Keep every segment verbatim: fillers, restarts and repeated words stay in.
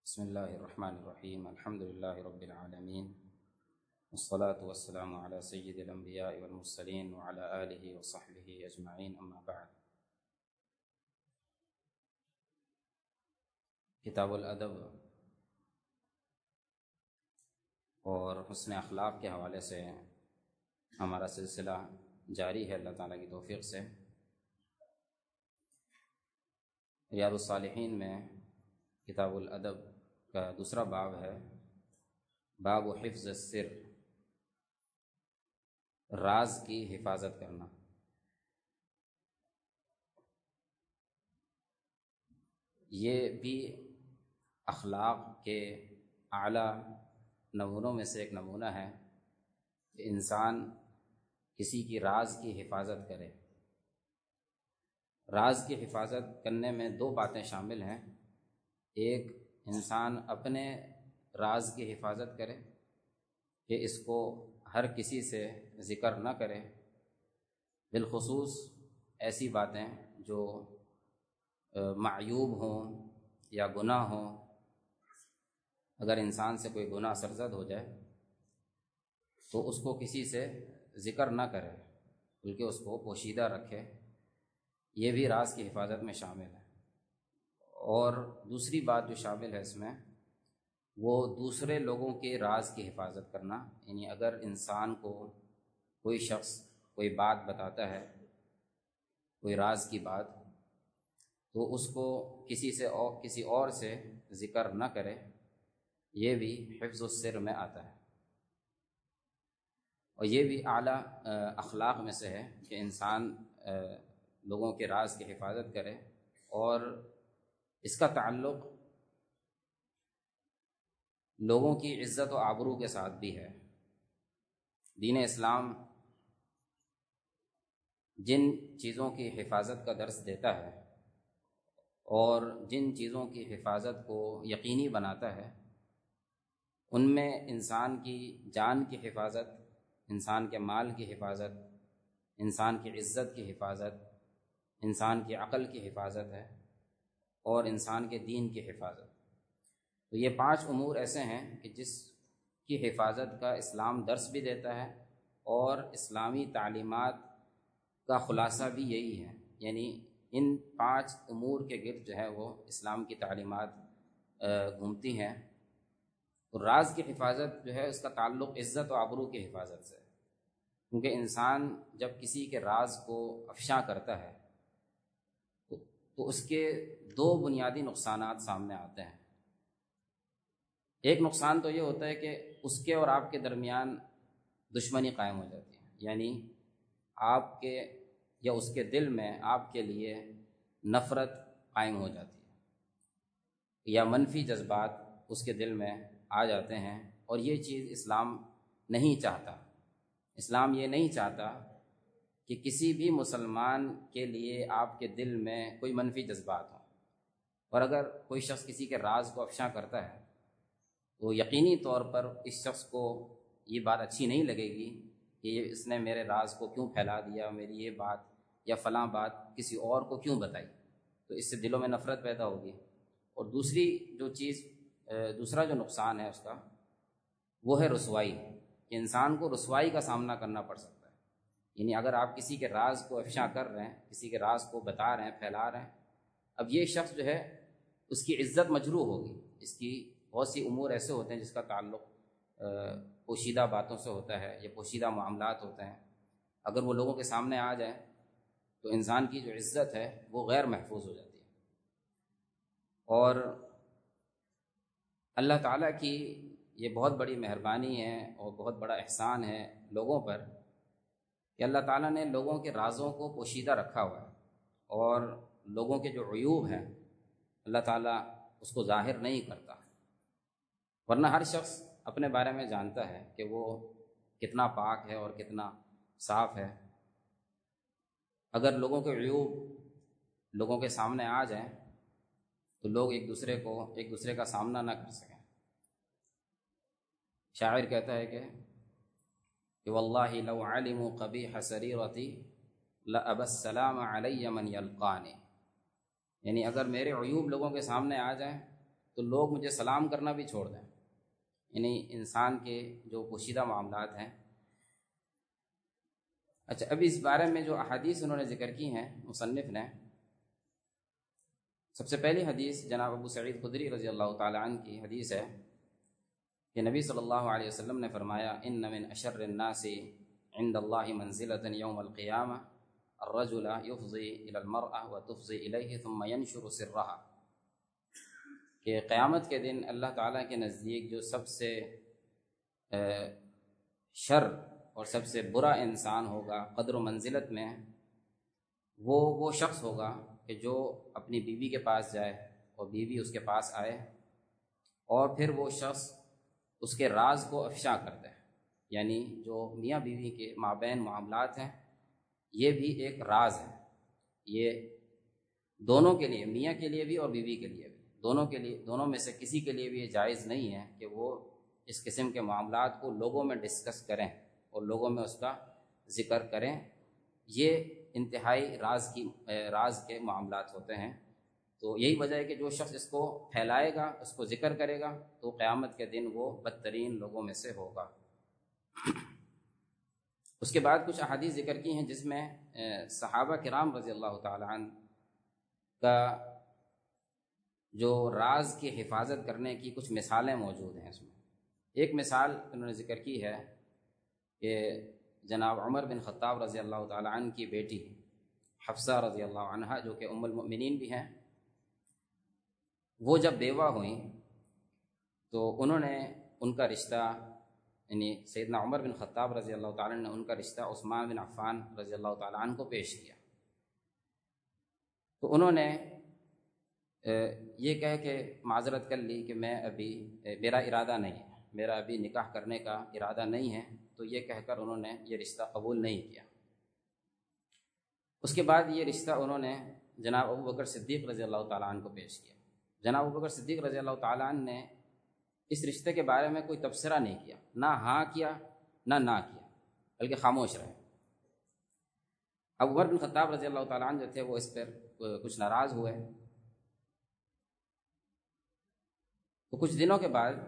بسم اللہ الرحمن الرحیم الحمد للہ رب العالمین والصلاة والسلام علی سید الانبیاء والمرسلین وعلی آلہ وصحبہ اجمعین اما بعد۔ کتاب الادب اور حسن اخلاق کے حوالے سے ہمارا سلسلہ جاری ہے اللہ تعالیٰ کی توفیق سے۔ ریاض الصالحین میں کتاب الادب کا دوسرا باب ہے، باب حفظ السر، راز کی حفاظت کرنا۔ یہ بھی اخلاق کے اعلیٰ نمونوں میں سے ایک نمونہ ہے کہ انسان کسی کی راز کی حفاظت کرے۔ راز کی حفاظت کرنے میں دو باتیں شامل ہیں، ایک انسان اپنے راز کی حفاظت کرے کہ اس کو ہر کسی سے ذکر نہ کرے، بالخصوص ایسی باتیں جو معیوب ہوں یا گناہ ہوں۔ اگر انسان سے کوئی گناہ سرزد ہو جائے تو اس کو کسی سے ذکر نہ کرے بلکہ اس کو پوشیدہ رکھے، یہ بھی راز کی حفاظت میں شامل ہے۔ اور دوسری بات جو شامل ہے اس میں، وہ دوسرے لوگوں کے راز کی حفاظت کرنا، یعنی اگر انسان کو کوئی شخص کوئی بات بتاتا ہے، کوئی راز کی بات، تو اس کو کسی سے اور کسی اور سے ذکر نہ کرے، یہ بھی حفظ السر میں آتا ہے۔ اور یہ بھی اعلیٰ اخلاق میں سے ہے کہ انسان لوگوں کے راز کی حفاظت کرے، اور اس کا تعلق لوگوں کی عزت و آبرو کے ساتھ بھی ہے۔ دین اسلام جن چیزوں کی حفاظت کا درس دیتا ہے اور جن چیزوں کی حفاظت کو یقینی بناتا ہے، ان میں انسان کی جان کی حفاظت، انسان کے مال کی حفاظت، انسان کی عزت کی حفاظت، انسان کی عقل کی حفاظت ہے، اور انسان کے دین کی حفاظت۔ تو یہ پانچ امور ایسے ہیں کہ جس کی حفاظت کا اسلام درس بھی دیتا ہے، اور اسلامی تعلیمات کا خلاصہ بھی یہی ہے، یعنی ان پانچ امور کے گرد جو ہے وہ اسلام کی تعلیمات گھومتی ہیں۔ تو راز کی حفاظت جو ہے اس کا تعلق عزت و آبرو کی حفاظت سے ہے، کیونکہ انسان جب کسی کے راز کو افشا کرتا ہے تو اس کے دو بنیادی نقصانات سامنے آتے ہیں۔ ایک نقصان تو یہ ہوتا ہے کہ اس کے اور آپ کے درمیان دشمنی قائم ہو جاتی ہے، یعنی آپ کے یا اس کے دل میں آپ کے لیے نفرت قائم ہو جاتی ہے، یا منفی جذبات اس کے دل میں آ جاتے ہیں، اور یہ چیز اسلام نہیں چاہتا۔ اسلام یہ نہیں چاہتا کہ کسی بھی مسلمان کے لیے آپ کے دل میں کوئی منفی جذبات ہوں، اور اگر کوئی شخص کسی کے راز کو افشا کرتا ہے تو یقینی طور پر اس شخص کو یہ بات اچھی نہیں لگے گی کہ یہ اس نے میرے راز کو کیوں پھیلا دیا، میری یہ بات یا فلاں بات کسی اور کو کیوں بتائی، تو اس سے دلوں میں نفرت پیدا ہوگی۔ اور دوسری جو چیز دوسرا جو نقصان ہے اس کا، وہ ہے رسوائی، کہ انسان کو رسوائی کا سامنا کرنا پڑ سکتا ہے۔ یعنی اگر آپ کسی کے راز کو افشا کر رہے ہیں، کسی کے راز کو بتا رہے ہیں، پھیلا رہے ہیں، اب یہ شخص جو ہے اس کی عزت مجروح ہوگی۔ اس کی بہت سی امور ایسے ہوتے ہیں جس کا تعلق پوشیدہ باتوں سے ہوتا ہے یا پوشیدہ معاملات ہوتے ہیں، اگر وہ لوگوں کے سامنے آ جائیں تو انسان کی جو عزت ہے وہ غیر محفوظ ہو جاتی ہے۔ اور اللہ تعالیٰ کی یہ بہت بڑی مہربانی ہے اور بہت بڑا احسان ہے لوگوں پر کہ اللہ تعالیٰ نے لوگوں کے رازوں کو پوشیدہ رکھا ہوا ہے، اور لوگوں کے جو عیوب ہیں اللہ تعالیٰ اس کو ظاہر نہیں کرتا، ورنہ ہر شخص اپنے بارے میں جانتا ہے کہ وہ کتنا پاک ہے اور کتنا صاف ہے۔ اگر لوگوں کے عیوب لوگوں کے سامنے آ جائیں تو لوگ ایک دوسرے کو ایک دوسرے کا سامنا نہ کر سکیں۔ شاعر کہتا ہے کہ کہ واللہ لو علموا قبیح سریرتی لأبى السلام علی من یلقانی، یعنی اگر میرے عیوب لوگوں کے سامنے آ جائیں تو لوگ مجھے سلام کرنا بھی چھوڑ دیں۔ یعنی انسان کے جو پوشیدہ معاملات ہیں۔ اچھا، ابھی اس بارے میں جو احادیث انہوں نے ذکر کی ہیں مصنف نے، سب سے پہلی حدیث جناب ابو سعید خدری رضی اللہ تعالی عنہ کی حدیث ہے کہ نبی صلی اللہ علیہ وسلم نے فرمایا ان من اشر الناس عند اللہ منزلة یوم القیامہ الرجل یفضی الی المرأة وتفضی الیہ ثم ینشر سرها، کہ قیامت کے دن اللہ تعالیٰ کے نزدیک جو سب سے شر اور سب سے برا انسان ہوگا قدر و منزلت میں، وہ وہ شخص ہوگا کہ جو اپنی بیوی کے پاس جائے اور بیوی اس کے پاس آئے اور پھر وہ شخص اس کے راز کو افشا کرتا ہے۔ یعنی جو میاں بیوی کے مابین معاملات ہیں یہ بھی ایک راز ہے، یہ دونوں کے لیے، میاں کے لیے بھی اور بیوی کے لیے بھی، دونوں کے لیے، دونوں میں سے کسی کے لیے بھی یہ جائز نہیں ہے کہ وہ اس قسم کے معاملات کو لوگوں میں ڈسکس کریں اور لوگوں میں اس کا ذکر کریں۔ یہ انتہائی راز کی راز کے معاملات ہوتے ہیں۔ تو یہی وجہ ہے کہ جو شخص اس کو پھیلائے گا، اس کو ذکر کرے گا، تو قیامت کے دن وہ بدترین لوگوں میں سے ہوگا۔ اس کے بعد کچھ احادیث ذکر کی ہیں جس میں صحابہ کرام رضی اللہ تعالی عنہ کا جو راز کی حفاظت کرنے کی کچھ مثالیں موجود ہیں۔ اس میں ایک مثال انہوں نے ذکر کی ہے کہ جناب عمر بن خطاب رضی اللہ تعالی عنہ کی بیٹی حفصہ رضی اللہ عنہا، جو کہ ام المؤمنین بھی ہیں، وہ جب بیوہ ہوئیں تو انہوں نے ان کا رشتہ، یعنی سیدنا عمر بن خطاب رضی اللہ تعالیٰ عنہ نے ان کا رشتہ عثمان بن عفان رضی اللہ تعالیٰ عنہ کو پیش کیا۔ تو انہوں نے یہ کہہ کے معذرت کر لی کہ میں ابھی، میرا ارادہ نہیں ہے، میرا ابھی نکاح کرنے کا ارادہ نہیں ہے، تو یہ کہہ کر انہوں نے یہ رشتہ قبول نہیں کیا۔ اس کے بعد یہ رشتہ انہوں نے جناب ابو بکر صدیق رضی اللہ تعالیٰ عنہ کو پیش کیا۔ جناب ابو بکر صدیق رضی اللہ تعالیٰ عنہ نے اس رشتے کے بارے میں کوئی تبصرہ نہیں کیا، نہ ہاں کیا نہ نہ کیا، بلکہ خاموش رہے۔ ابو بکر بن خطاب رضی اللہ تعالیٰ عنہ جو تھے وہ اس پر کچھ ناراض ہوئے۔ تو کچھ دنوں کے بعد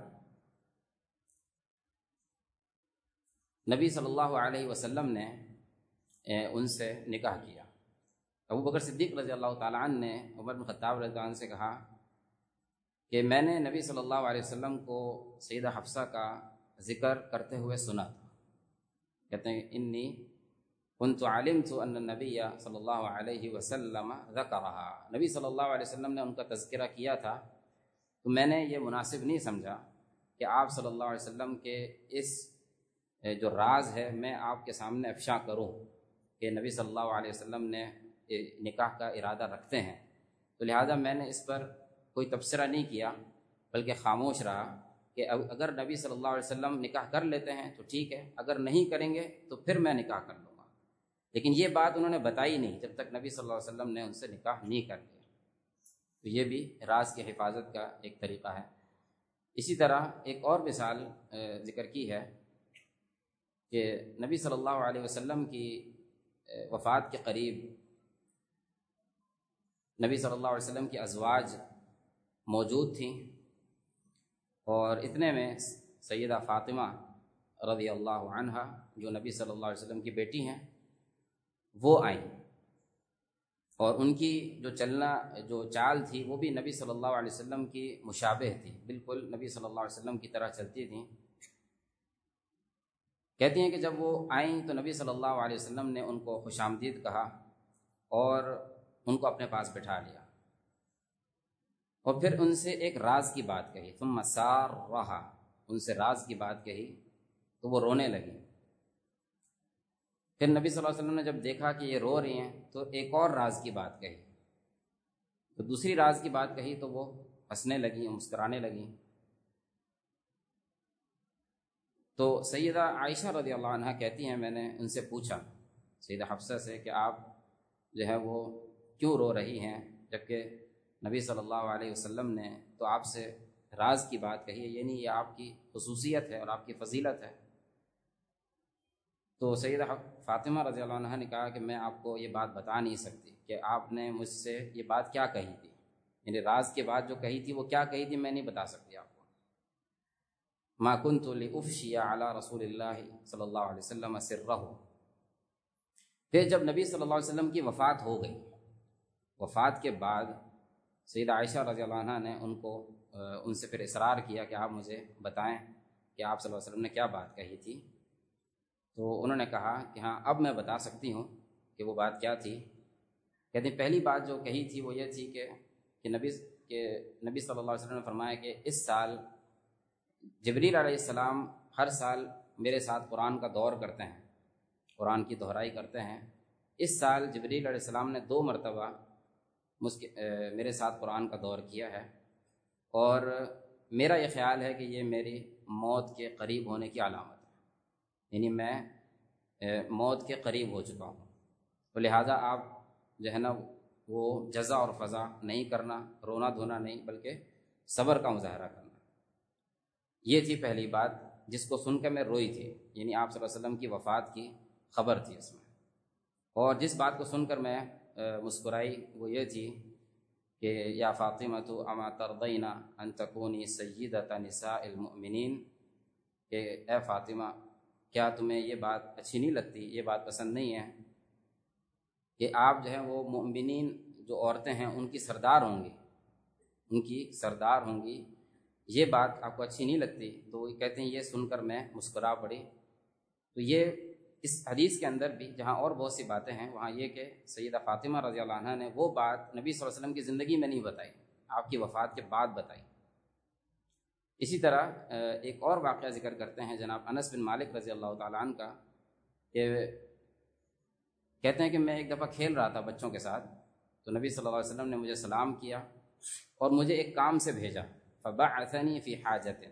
نبی صلی اللہ علیہ وسلم نے ان سے نکاح کیا۔ ابو بکر صدیق رضی اللہ تعالیٰ عنہ نے عمر بن خطاب رضی اللہ عنہ سے کہا کہ میں نے نبی صلی اللہ علیہ وسلم کو سیدہ حفصہ کا ذکر کرتے ہوئے سنا تھا۔ کہتے ہیں انی كنت علمت ان النبی صلی اللہ علیہ وسلم ذکرها، نبی صلی اللہ علیہ وسلم نے ان کا تذکرہ کیا تھا، تو میں نے یہ مناسب نہیں سمجھا کہ آپ صلی اللہ علیہ وسلم کے اس جو راز ہے میں آپ کے سامنے افشا کروں کہ نبی صلی اللہ علیہ وسلم نے نکاح کا ارادہ رکھتے ہیں، تو لہذا میں نے اس پر کوئی تبصرہ نہیں کیا بلکہ خاموش رہا کہ اگر نبی صلی اللہ علیہ وسلم نکاح کر لیتے ہیں تو ٹھیک ہے، اگر نہیں کریں گے تو پھر میں نکاح کر لوں گا۔ لیکن یہ بات انہوں نے بتائی نہیں جب تک نبی صلی اللہ علیہ وسلم نے ان سے نکاح نہیں کر لیا۔ تو یہ بھی راز کی حفاظت کا ایک طریقہ ہے۔ اسی طرح ایک اور مثال ذکر کی ہے کہ نبی صلی اللہ علیہ وسلم کی وفات کے قریب نبی صلی اللہ علیہ وسلم کی ازواج موجود تھیں، اور اتنے میں سیدہ فاطمہ رضی اللہ عنہا جو نبی صلی اللہ علیہ وسلم کی بیٹی ہیں وہ آئیں، اور ان کی جو چلنا جو چال تھی وہ بھی نبی صلی اللہ علیہ وسلم کی مشابہ تھی، بالکل نبی صلی اللہ علیہ وسلم کی طرح چلتی تھیں۔ کہتی ہیں کہ جب وہ آئیں تو نبی صلی اللہ علیہ وسلم نے ان کو خوش آمدید کہا اور ان کو اپنے پاس بٹھا لیا، اور پھر ان سے ایک راز کی بات کہی، ثم سارھا، ان سے راز کی بات کہی تو وہ رونے لگی۔ پھر نبی صلی اللہ علیہ وسلم نے جب دیکھا کہ یہ رو رہی ہیں تو ایک اور راز کی بات کہی، تو دوسری راز کی بات کہی تو وہ ہنسنے لگیں، مسکرانے لگیں۔ تو سیدہ عائشہ رضی اللہ عنہا کہتی ہیں میں نے ان سے پوچھا، سیدہ حفصہ سے، کہ آپ جو ہے وہ کیوں رو رہی ہیں جبکہ نبی صلی اللہ علیہ وسلم نے تو آپ سے راز کی بات کہی ہے، یعنی یہ آپ کی خصوصیت ہے اور آپ کی فضیلت ہے۔ تو سیدہ فاطمہ رضی اللہ عنہا نے کہا کہ میں آپ کو یہ بات بتا نہیں سکتی کہ آپ نے مجھ سے یہ بات کیا کہی تھی، یعنی راز کے بعد جو کہی تھی وہ کیا کہی تھی میں نہیں بتا سکتی آپ کو. ما کنت لافشی علی رسول اللہ صلی اللہ علیہ وسلم سرہ. پھر جب نبی صلی اللہ علیہ وسلم کی وفات ہو گئی، وفات کے بعد سیدہ عائشہ رضی اللہ عنہ نے ان کو ان سے پھر اصرار کیا کہ آپ مجھے بتائیں کہ آپ صلی اللہ علیہ وسلم نے کیا بات کہی تھی. تو انہوں نے کہا کہ ہاں اب میں بتا سکتی ہوں کہ وہ بات کیا تھی. کہتے ہیں پہلی بات جو کہی تھی وہ یہ تھی کہ کہ نبی کہ نبی صلی اللہ علیہ وسلم نے فرمایا کہ اس سال جبریل علیہ السلام ہر سال میرے ساتھ قرآن کا دور کرتے ہیں، قرآن کی دہرائی کرتے ہیں. اس سال جبریل علیہ السلام نے دو مرتبہ میرے ساتھ قرآن کا دور کیا ہے، اور میرا یہ خیال ہے کہ یہ میری موت کے قریب ہونے کی علامت ہے، یعنی میں موت کے قریب ہو چکا ہوں. تو لہٰذا آپ جو ہے نا وہ جزا اور فضا نہیں کرنا، رونا دھونا نہیں بلکہ صبر کا مظاہرہ کرنا. یہ تھی پہلی بات جس کو سن کے میں روئی تھی، یعنی آپ صلی اللہ علیہ وسلم کی وفات کی خبر تھی اس میں. اور جس بات کو سن کر میں مسکرائی وہ یہ تھی کہ یا فاطمۃ اما ترضین ان تکونی سیدۃ نساء المؤمنین، کہ اے فاطمہ کیا تمہیں یہ بات اچھی نہیں لگتی، یہ بات پسند نہیں ہے کہ آپ جو ہیں وہ مؤمنین جو عورتیں ہیں ان کی سردار ہوں گی، ان کی سردار ہوں گی، یہ بات آپ کو اچھی نہیں لگتی. تو وہ کہتے ہیں یہ سن کر میں مسکرا پڑی. تو یہ اس حدیث کے اندر بھی جہاں اور بہت سی باتیں ہیں وہاں یہ کہ سیدہ فاطمہ رضی اللہ عنہ نے وہ بات نبی صلی اللہ علیہ وسلم کی زندگی میں نہیں بتائی، آپ کی وفات کے بعد بتائی. اسی طرح ایک اور واقعہ ذکر کرتے ہیں جناب انس بن مالک رضی اللہ تعالیٰ عنہ کا، کہ کہتے ہیں کہ میں ایک دفعہ کھیل رہا تھا بچوں کے ساتھ، تو نبی صلی اللہ علیہ وسلم نے مجھے سلام کیا اور مجھے ایک کام سے بھیجا. فبعثنی فی حاجت.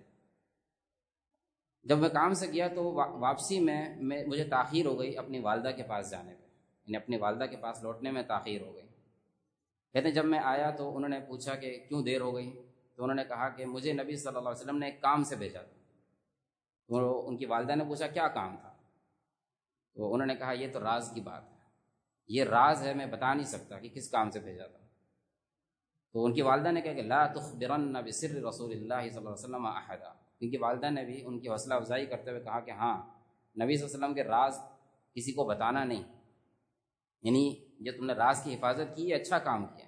جب میں کام سے گیا تو واپسی میں میں مجھے تاخیر ہو گئی اپنی والدہ کے پاس جانے پہ، یعنی اپنی والدہ کے پاس لوٹنے میں تاخیر ہو گئی. کہتے ہیں جب میں آیا تو انہوں نے پوچھا کہ کیوں دیر ہو گئی، تو انہوں نے کہا کہ مجھے نبی صلی اللہ علیہ وسلم نے ایک کام سے بھیجا تھا. تو ان کی والدہ نے پوچھا کیا کام تھا، تو انہوں نے کہا یہ تو راز کی بات ہے، یہ راز ہے، میں بتا نہیں سکتا کہ کس کام سے بھیجا تھا. تو ان کی والدہ نے کہا کہ لا تخبرن بسر رسول اللہ صلی اللہ علیہ وسلم احدا. ان کی والدہ نے بھی ان کی حوصلہ افزائی کرتے ہوئے کہا کہ ہاں نبی صلی اللہ علیہ وسلم کے راز کسی کو بتانا نہیں، یعنی جو تم نے راز کی حفاظت کی یہ اچھا کام کیا.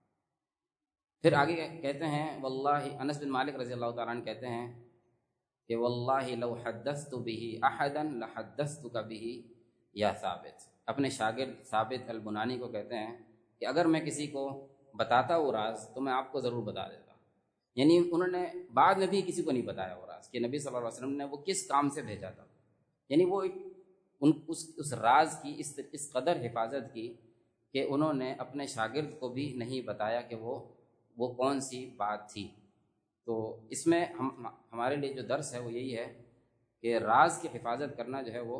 پھر آگے کہتے ہیں واللہ، انس بن مالک رضی اللہ تعالیٰ عنہ کہتے ہیں کہ واللہ لو حدثت به احدا لحدثتک به یا ثابت. اپنے شاگرد ثابت البنانی کو کہتے ہیں کہ اگر میں کسی کو بتاتا وہ راز تو میں آپ کو ضرور بتا دیتا. یعنی انہوں نے بعد میں بھی کسی کو نہیں بتایا وہ راز کہ نبی صلی اللہ علیہ وسلم نے وہ کس کام سے بھیجا تھا. یعنی وہ ان اس اس راز کی اس اس قدر حفاظت کی کہ انہوں نے اپنے شاگرد کو بھی نہیں بتایا کہ وہ وہ کون سی بات تھی. تو اس میں ہم ہمارے لیے جو درس ہے وہ یہی ہے کہ راز کی حفاظت کرنا جو ہے وہ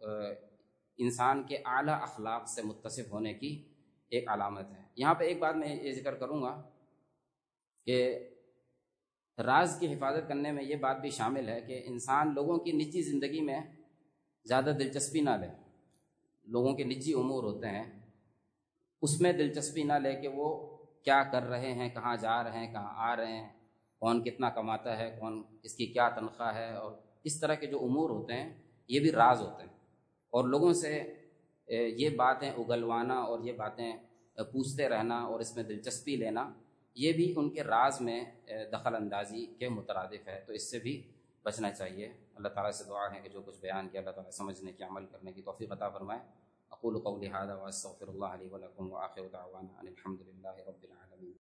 انسان کے اعلیٰ اخلاق سے متصف ہونے کی ایک علامت ہے. یہاں پہ ایک بات میں یہ ذکر کروں گا کہ راز کی حفاظت کرنے میں یہ بات بھی شامل ہے کہ انسان لوگوں کی نجی زندگی میں زیادہ دلچسپی نہ لے. لوگوں کے نجی امور ہوتے ہیں اس میں دلچسپی نہ لے کہ وہ کیا کر رہے ہیں، کہاں جا رہے ہیں، کہاں آ رہے ہیں، کون کتنا کماتا ہے، کون اس کی کیا تنخواہ ہے، اور اس طرح کے جو امور ہوتے ہیں یہ بھی راز ہوتے ہیں. اور لوگوں سے یہ باتیں اگلوانا اور یہ باتیں پوچھتے رہنا اور اس میں دلچسپی لینا یہ بھی ان کے راز میں دخل اندازی کے مترادف ہے. تو اس سے بھی بچنا چاہیے. اللہ تعالیٰ سے دعا ہے کہ جو کچھ بیان کیا اللہ تعالیٰ سمجھنے کی، عمل کرنے کی توفیق عطا فرمائے. اقول قولی ھذا واستغفر اللہ لی ولکم وآخر دعوانا ان الحمد للہ رب العالمین.